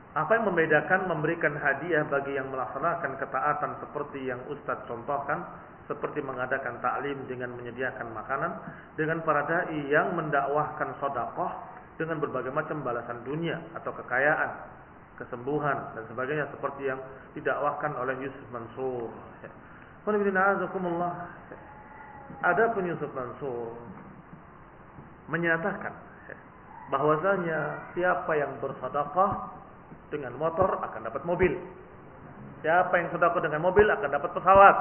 Apa yang membedakan memberikan hadiah bagi yang melaksanakan ketaatan seperti yang Ustadz contohkan, seperti mengadakan taklim dengan menyediakan makanan, dengan para dai yang mendakwahkan sedekah dengan berbagai macam balasan dunia atau kekayaan, kesembuhan dan sebagainya, seperti yang didakwahkan oleh Yusuf Mansur. Adapun Yusuf Mansur menyatakan bahwasanya siapa yang bersedekah dengan motor akan dapat mobil. Siapa yang sedekah dengan mobil akan dapat pesawat.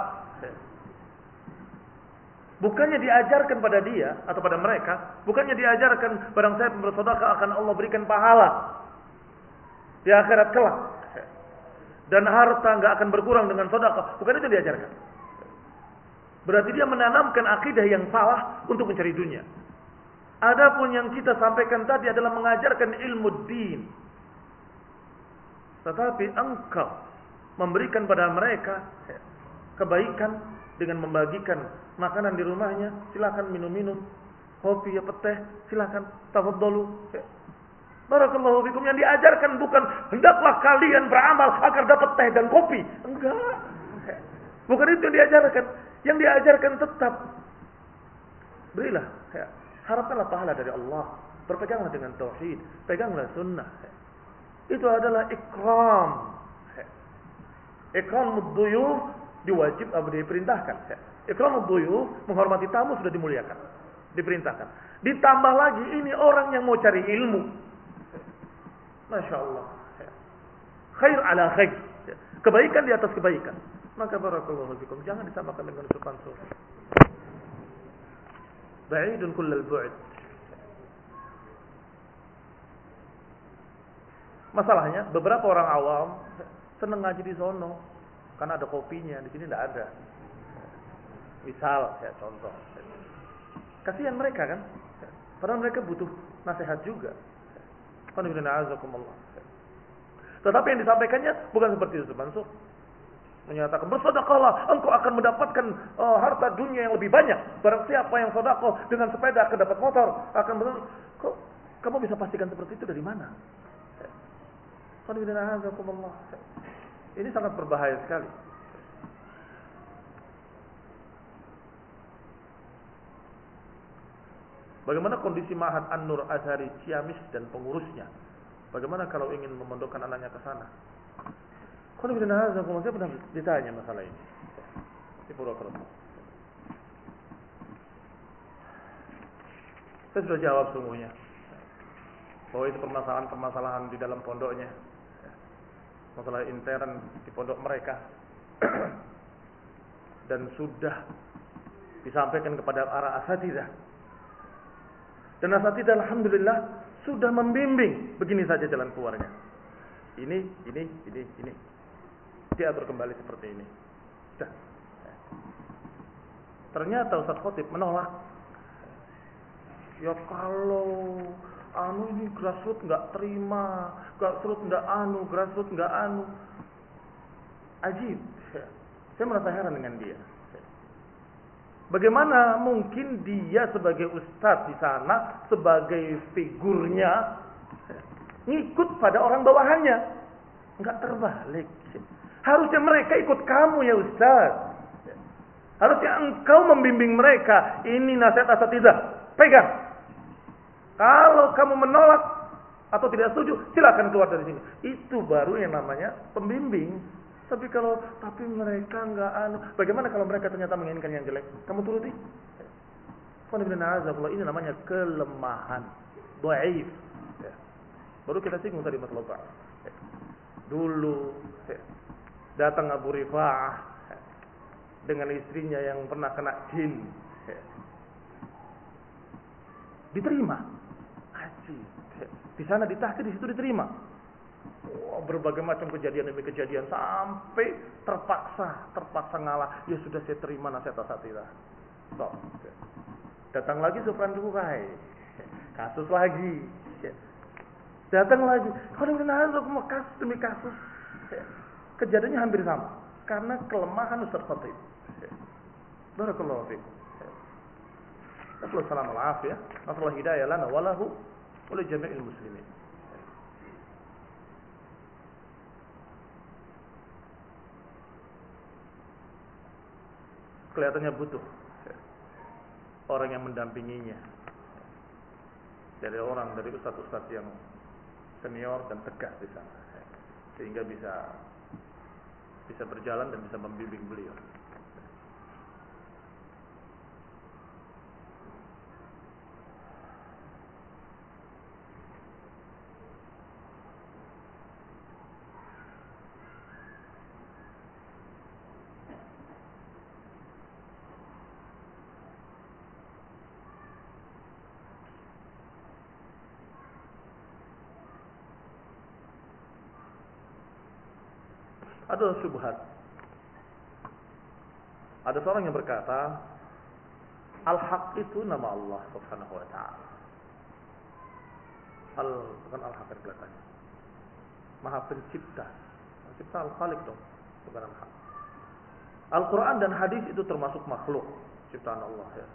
Bukannya diajarkan pada dia atau pada mereka, bukannya diajarkan barang siapa yang bersedekah akan Allah berikan pahala di akhirat kelak. Dan harta enggak akan berkurang dengan sedekah. Bukan itu diajarkan. Berarti dia menanamkan akidah yang salah untuk mencari dunia. Adapun yang kita sampaikan tadi adalah mengajarkan ilmu din. Tetapi engkau memberikan pada mereka kebaikan dengan membagikan makanan di rumahnya, silakan minum-minum, kopi ya teh, silakan tafadhalu. Barakallahu fikum. Yang diajarkan bukan hendaklah kalian beramal agar dapat teh dan kopi. Enggak. Bukan itu yang diajarkan. Yang diajarkan tetap berilah, harapkanlah pahala dari Allah. Berpeganglah dengan tauhid, peganglah sunnah. Itu adalah ikram. Ikramud duyuf diwajib atau diperintahkan. Ikramud duyuf, menghormati tamu, sudah dimuliakan, diperintahkan. Ditambah lagi ini orang yang mau cari ilmu. Masya Allah. Khair ala khair. Kebaikan di atas kebaikan. Maka barakallahu fikum, jangan disamakan dengan Yusuf Mansur. Ba'idun kullal bu'd. Masalahnya beberapa orang awam seneng ngaji di sono karena ada kopinya, di sini tidak ada. Misal, ya contoh. Kasihan mereka kan? Padahal mereka butuh nasihat juga. Tetapi yang disampaikannya bukan seperti Yusuf Mansur. Menyatakan bersedekahlah, engkau akan mendapatkan harta dunia yang lebih banyak. Barang siapa yang sedekah dengan sepeda akan dapat motor, kok kamu bisa pastikan seperti itu dari mana? Ini sangat berbahaya sekali. Bagaimana kondisi Ma'had An-Nur Azhari Ciamis dan pengurusnya? Bagaimana kalau ingin memondokkan anaknya ke sana? Saya pernah ditanya masalah ini di Purwokerto. Saya sudah jawab sungguhnya bahwa itu permasalahan di dalam pondoknya, masalah intern di pondok mereka, dan sudah disampaikan kepada para asatidzah. Dan asatidzah alhamdulillah sudah membimbing begini saja jalan keluarnya. Ini. Diatur kembali seperti ini. Sudah. Ternyata Ustaz Khotib menolak. Ya kalau ini grassroots nggak terima, grassroots nggak grassroots nggak Ajib. Saya merasa heran dengan dia. Bagaimana mungkin dia sebagai ustadz di sana, sebagai figurnya, ngikut pada orang bawahannya? Enggak terbalik. Harusnya mereka ikut kamu ya Ustaz. Harusnya engkau membimbing mereka. Ini nasihat asatidzah. Pegang. Kalau kamu menolak atau tidak setuju, silakan keluar dari sini. Itu baru yang namanya pembimbing. Tapi mereka enggak bagaimana kalau mereka ternyata menginginkan yang jelek? Kamu turuti? Ini namanya kelemahan. Dhaif. Baru kita singgung tadi masalah dhaif. Dulu datang Abu Rifa'ah dengan istrinya yang pernah kena jin. Diterima. Haji. Di sana ditahkir, di situ diterima. Berbagai macam kejadian demi kejadian sampai terpaksa ngalah. Ya sudah, saya terima nasihat asatidzah. Datang lagi Sufyan Durai. Kasus lagi. Datang lagi. Kasus demi kasus. Kejadiannya hampir sama karena kelemahan Ustaz Khatib. Barakallahu fiikum. Assalamualaikum warahmatullahi wabarakatuh. Nasallahu hidayah lana wa lahu wa li jami'il muslimin. kelihatannya butuh orang yang mendampinginya, dari ustaz-ustaz yang senior dan tegas di sana, sehingga bisa berjalan dan bisa membimbing beliau. Ada syubhat. Ada seorang yang berkata, Al-Haq itu nama Allah Subhanahu wa taala. Bukan Al-Haq kelihatannya. Maha pencipta. Pencipta Al-Khaliq dong, bukan Al-Haq. Al-Quran dan hadis itu termasuk makhluk ciptaan Allah ya.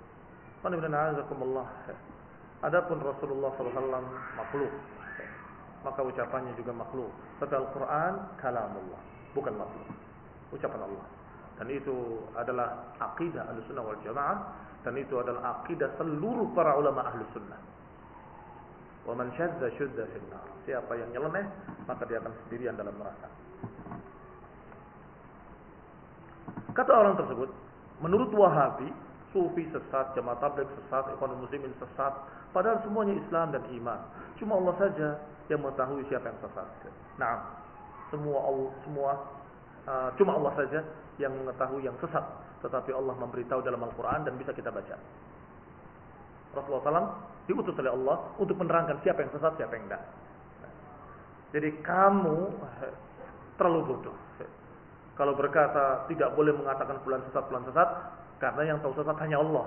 Adapun Rasulullah SAW makhluk, maka ucapannya juga makhluk. Tapi Al-Quran kalamullah, bukan makhluk, ucapan Allah. Dan itu adalah akidah Ahlussunnah wal Jamaah, dan itu adalah akidah seluruh para ulama Ahlussunnah. Wa man syadda syudda finnar. Siapa yang nyeleneh, maka dia akan sendirian dalam neraka. Kata orang tersebut, menurut Wahabi, Sufi sesat, Jamaah Tabligh sesat, Ikhwanul Muslimin sesat, padahal semuanya Islam dan iman. Cuma Allah saja yang mengetahui siapa yang sesat. Nah, cuma Allah saja yang mengetahui yang sesat, tetapi Allah memberitahu dalam Al-Quran dan bisa kita baca. Rasulullah SAW diutus oleh Allah untuk menerangkan siapa yang sesat, siapa yang tidak. Jadi kamu terlalu bodoh kalau berkata tidak boleh mengatakan fulan sesat, karena yang tahu sesat hanya Allah.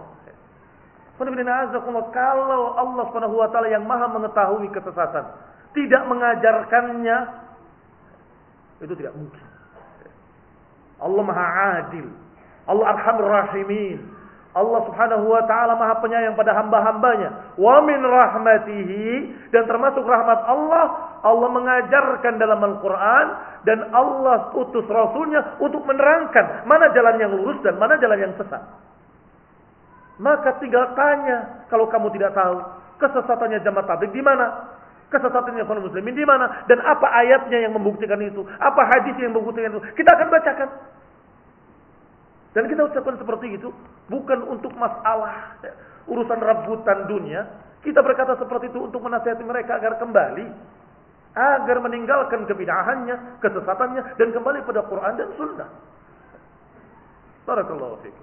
Kalau Allah Subhanahu wa taala yang Maha mengetahui kesesatan tidak mengajarkannya, itu tidak mungkin. Allah Maha Adil, Allah Arhamur Rahimin, Allah Subhanahu wa taala Maha Penyayang pada hamba-hambanya. Wa min rahmatihi, dan termasuk rahmat Allah, Allah mengajarkan dalam Al-Quran, dan Allah utus Rasulnya untuk menerangkan mana jalan yang lurus dan mana jalan yang sesat. Maka tinggal tanya, kalau kamu tidak tahu kesesatannya Jamaah Tabligh di mana, kesesatannya Ikhwanul Muslimin di mana, dan apa ayatnya yang membuktikan itu, apa hadis yang membuktikan itu, kita akan bacakan. Dan kita ucapkan seperti itu bukan untuk masalah urusan rebutan dunia. Kita berkata seperti itu untuk menasihati mereka agar kembali, agar meninggalkan kebid'ahannya, kesesatannya, dan kembali pada Quran dan Sunnah. Barakallahu fikum.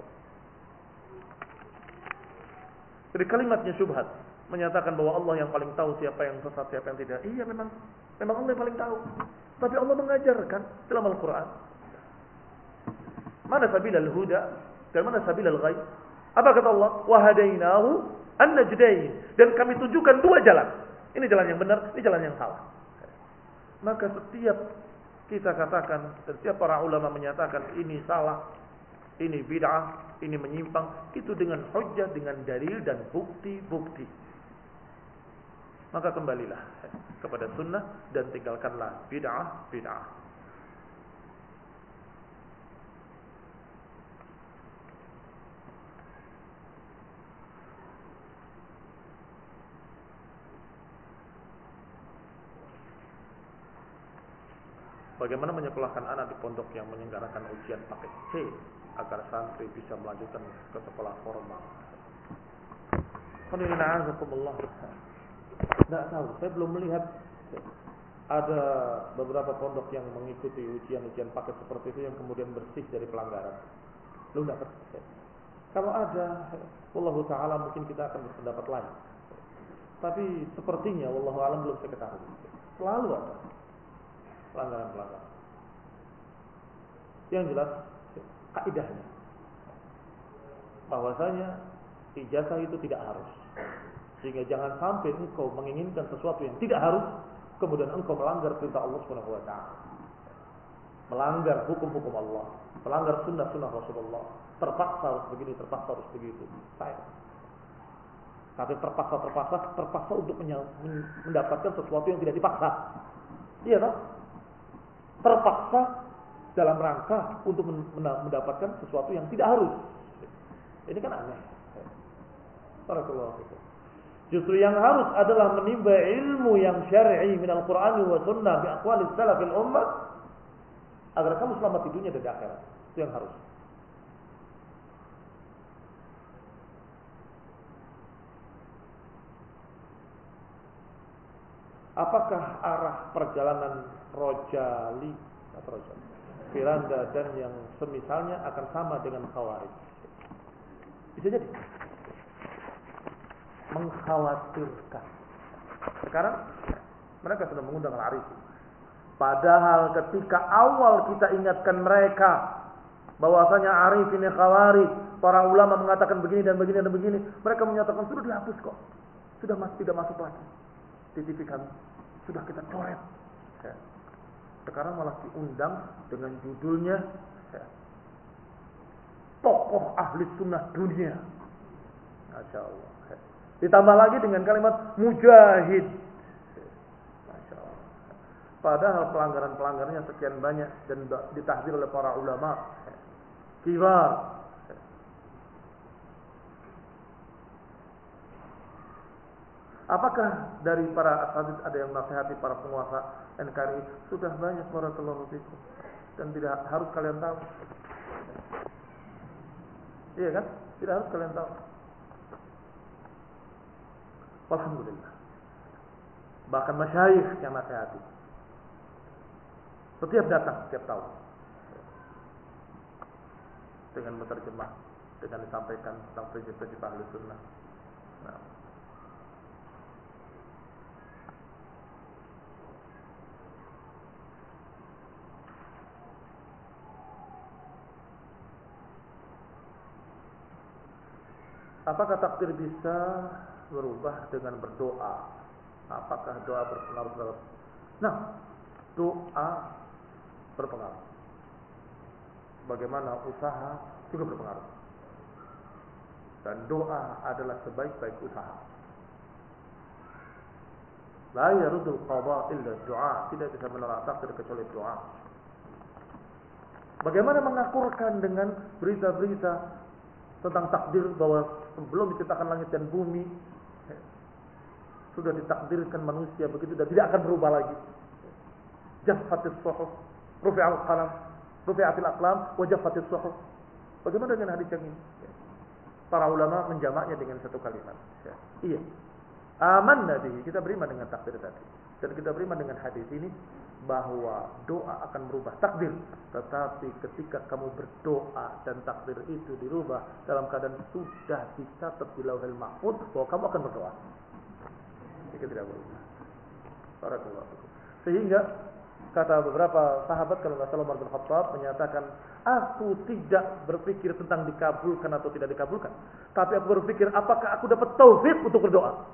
Jadi kalimatnya syubhat menyatakan bahwa Allah yang paling tahu siapa yang sesat, siapa yang tidak. Iya, memang Allah yang paling tahu. Tapi Allah mengajarkan dalam Al-Quran mana sabilal huda dan mana sabilal ghai. Apa kata Allah? Wa hadainahu an-najdain, dan kami tunjukkan dua jalan. Ini jalan yang benar, ini jalan yang salah. Maka setiap kita katakan, setiap para ulama menyatakan ini salah, ini bid'ah, ini menyimpang, itu dengan hujjah, dengan dalil dan bukti-bukti. Maka kembalilah kepada sunnah dan tinggalkanlah bid'ah. Bagaimana menyekolahkan anak di pondok yang menyelenggarakan ujian paket C agar santri bisa melanjutkan ke sekolah formal? Tidak tahu, saya belum melihat ada beberapa pondok yang mengikuti ujian-ujian paket seperti itu yang kemudian bersih dari pelanggaran. Belum dapat. Kalau ada, wallahu taala mungkin kita akan berpendapat lain. Tapi sepertinya wallahu alam belum saya ketahui. Selalu ada pelanggaran-pelanggaran. Yang jelas kaidahnya bahwasanya ijazah itu tidak harus. Sehingga jangan sampai engkau menginginkan sesuatu yang tidak harus, kemudian engkau melanggar perintah Allah Subhanahu wa taala. Melanggar hukum-hukum Allah, melanggar sunnah-sunnah Rasulullah. Terpaksa harus begini, terpaksa harus begitu. Saya tapi terpaksa untuk mendapatkan sesuatu yang tidak dipaksa. Iya toh? Terpaksa dalam rangka untuk mendapatkan sesuatu yang tidak harus. Ini kan aneh. Barakallahu fikum. Justru yang harus adalah menimba ilmu yang syar'i minal Qur'an wa sunnah bi aqwalis salafil ummah agar kamu selamat di dunia dan di akhirat. Itu yang harus. Apakah arah perjalanan Rojali atau Rojali, Firanda dan yang semisalnya akan sama dengan Khawarij? Bisa jadi mengkhawatirkan. Sekarang mereka sudah mengundang Al-Arifi. Padahal ketika awal kita ingatkan mereka bahwasanya Arif ini Khawarij, para ulama mengatakan begini dan begini dan begini, mereka menyatakan sudah dihapus kok, sudah tidak masuk lagi di TV kami, sudah kita coret. Sekarang malah diundang dengan judulnya tokoh ahli sunnah dunia. Masya Allah. Ditambah lagi dengan kalimat mujahid. Masya Allah. Padahal pelanggaran-pelanggarannya sekian banyak dan ditahdzir oleh para ulama kibar. Apakah dari para asatidz ada yang nasihati para penguasa NKRI? Sudah banyak, barakallahu fikum, dan tidak harus kalian tahu. Iya kan? Tidak harus kalian tahu. Alhamdulillah. Bahkan masyayikh yang nasihati. Setiap datang, setiap tahun. Dengan menerjemah, dengan disampaikan tentang prinsip-prinsip ahli sunnah. Nah. Apakah takdir bisa berubah dengan berdoa? Apakah doa berpengaruh dalam? Nah, doa berpengaruh. Bagaimana usaha juga berpengaruh. Dan doa adalah sebaik-baik usaha. La yarudul qada illa doa. Tidak bisa menolak takdir kecuali doa. Bagaimana mengakurkan dengan berita-berita tentang takdir bahwa sebelum diciptakan langit dan bumi sudah ditakdirkan manusia begitu dan tidak akan berubah lagi. Jaffatis suhuf, rufi'al qalam, rufi'atil aqlam, wa jaffatis suhuf. Bagaimana dengan hadis yang ini? Para ulama menjamaknya dengan satu kalimat. Iya. Amanna bihi, kita beriman dengan takdir tadi. Dan kita beriman dengan hadis ini bahwa doa akan merubah takdir. Tetapi ketika kamu berdoa dan takdir itu dirubah dalam keadaan sudah dicatat di Lauhul Mahfuz bahwa kamu akan berdoa, jika tidak berubah. Sehingga kata beberapa sahabat, kalau nggak salah Umar bin Khattab menyatakan, aku tidak berpikir tentang dikabulkan atau tidak dikabulkan, tapi aku berpikir apakah aku dapat taufik untuk berdoa.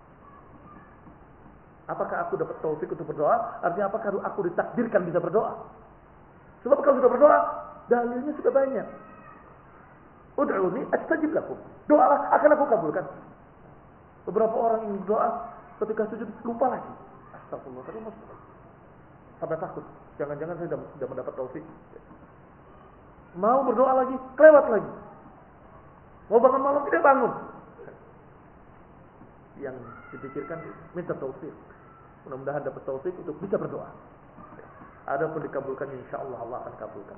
Apakah aku dapat taufik untuk berdoa? Artinya apakah aku ditakdirkan bisa berdoa? Sebab kalau sudah berdoa, dalilnya sudah banyak. Ud'uni astajib lakum. Doalah, akan aku kabulkan. Beberapa orang yang berdoa ketika sujud lupa lagi. Astagfirullah, sampai takut. Jangan-jangan saya sudah mendapat taufik. Mau berdoa lagi, kelewat lagi. Mau bangun malam, tidak bangun. Yang dipikirkan minta taufik. Mudah-mudahan dapat taufik untuk bisa berdoa. Adapun dikabulkan, insyaallah Allah akan kabulkan.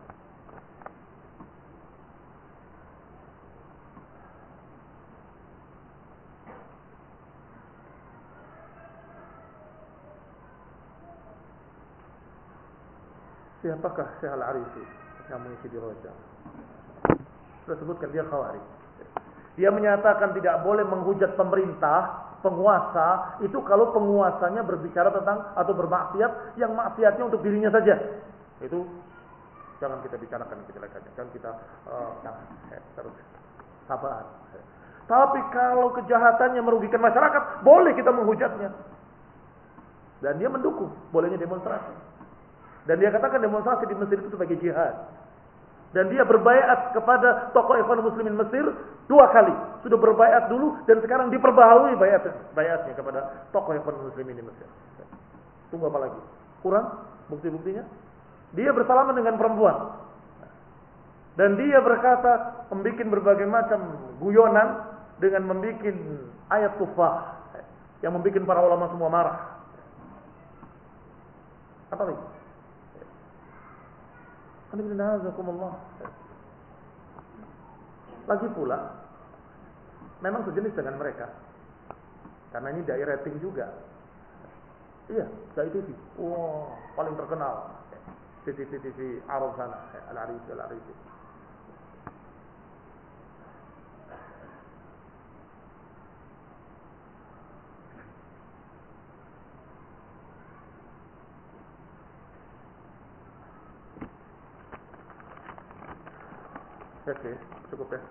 Siapakah Syekh Al-Arifi yang mengisi di Roja? Sudah sebutkan dia Khawarij. Dia menyatakan tidak boleh menghujat pemerintah, penguasa, itu kalau penguasanya berbicara tentang atau bermaksiat yang maksiatnya untuk dirinya saja. Itu jangan kita bicarakan kejelekannya, jangan kita terus sabar. Tapi kalau kejahatannya merugikan masyarakat, boleh kita menghujatnya. Dan dia mendukung bolehnya demonstrasi. Dan dia katakan demonstrasi di Mesir itu sebagai jihad. Dan dia berbaiat kepada tokoh Ikhwan Muslimin Mesir 2 kali. Sudah berbaiat dulu dan sekarang diperbaharui baiatnya kepada tokoh Ikhwan Muslimin di Mesir. Tunggu apa lagi? Kurang bukti-buktinya? Dia bersalaman dengan perempuan. Dan dia berkata, membuat berbagai macam guyonan dengan membuat ayat tufah yang membuat para ulama semua marah. Apa lagi? Lagi pula, memang sejenis dengan mereka. Karena ini dai rating juga. Iya, dai TV. Wah, paling terkenal. TV Arab sana, Al-Arisi. Oke, cukup ya.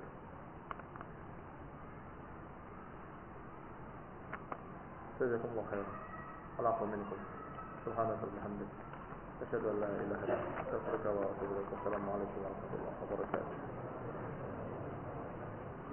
Jazakumullah khairan. Allahu minkum. Subhanallah walhamdulillah. Asyhadu an la ilaha illa anta astaghfiruka wa atubu ilaik. Assalamualaikum warahmatullahi wabarakatuh.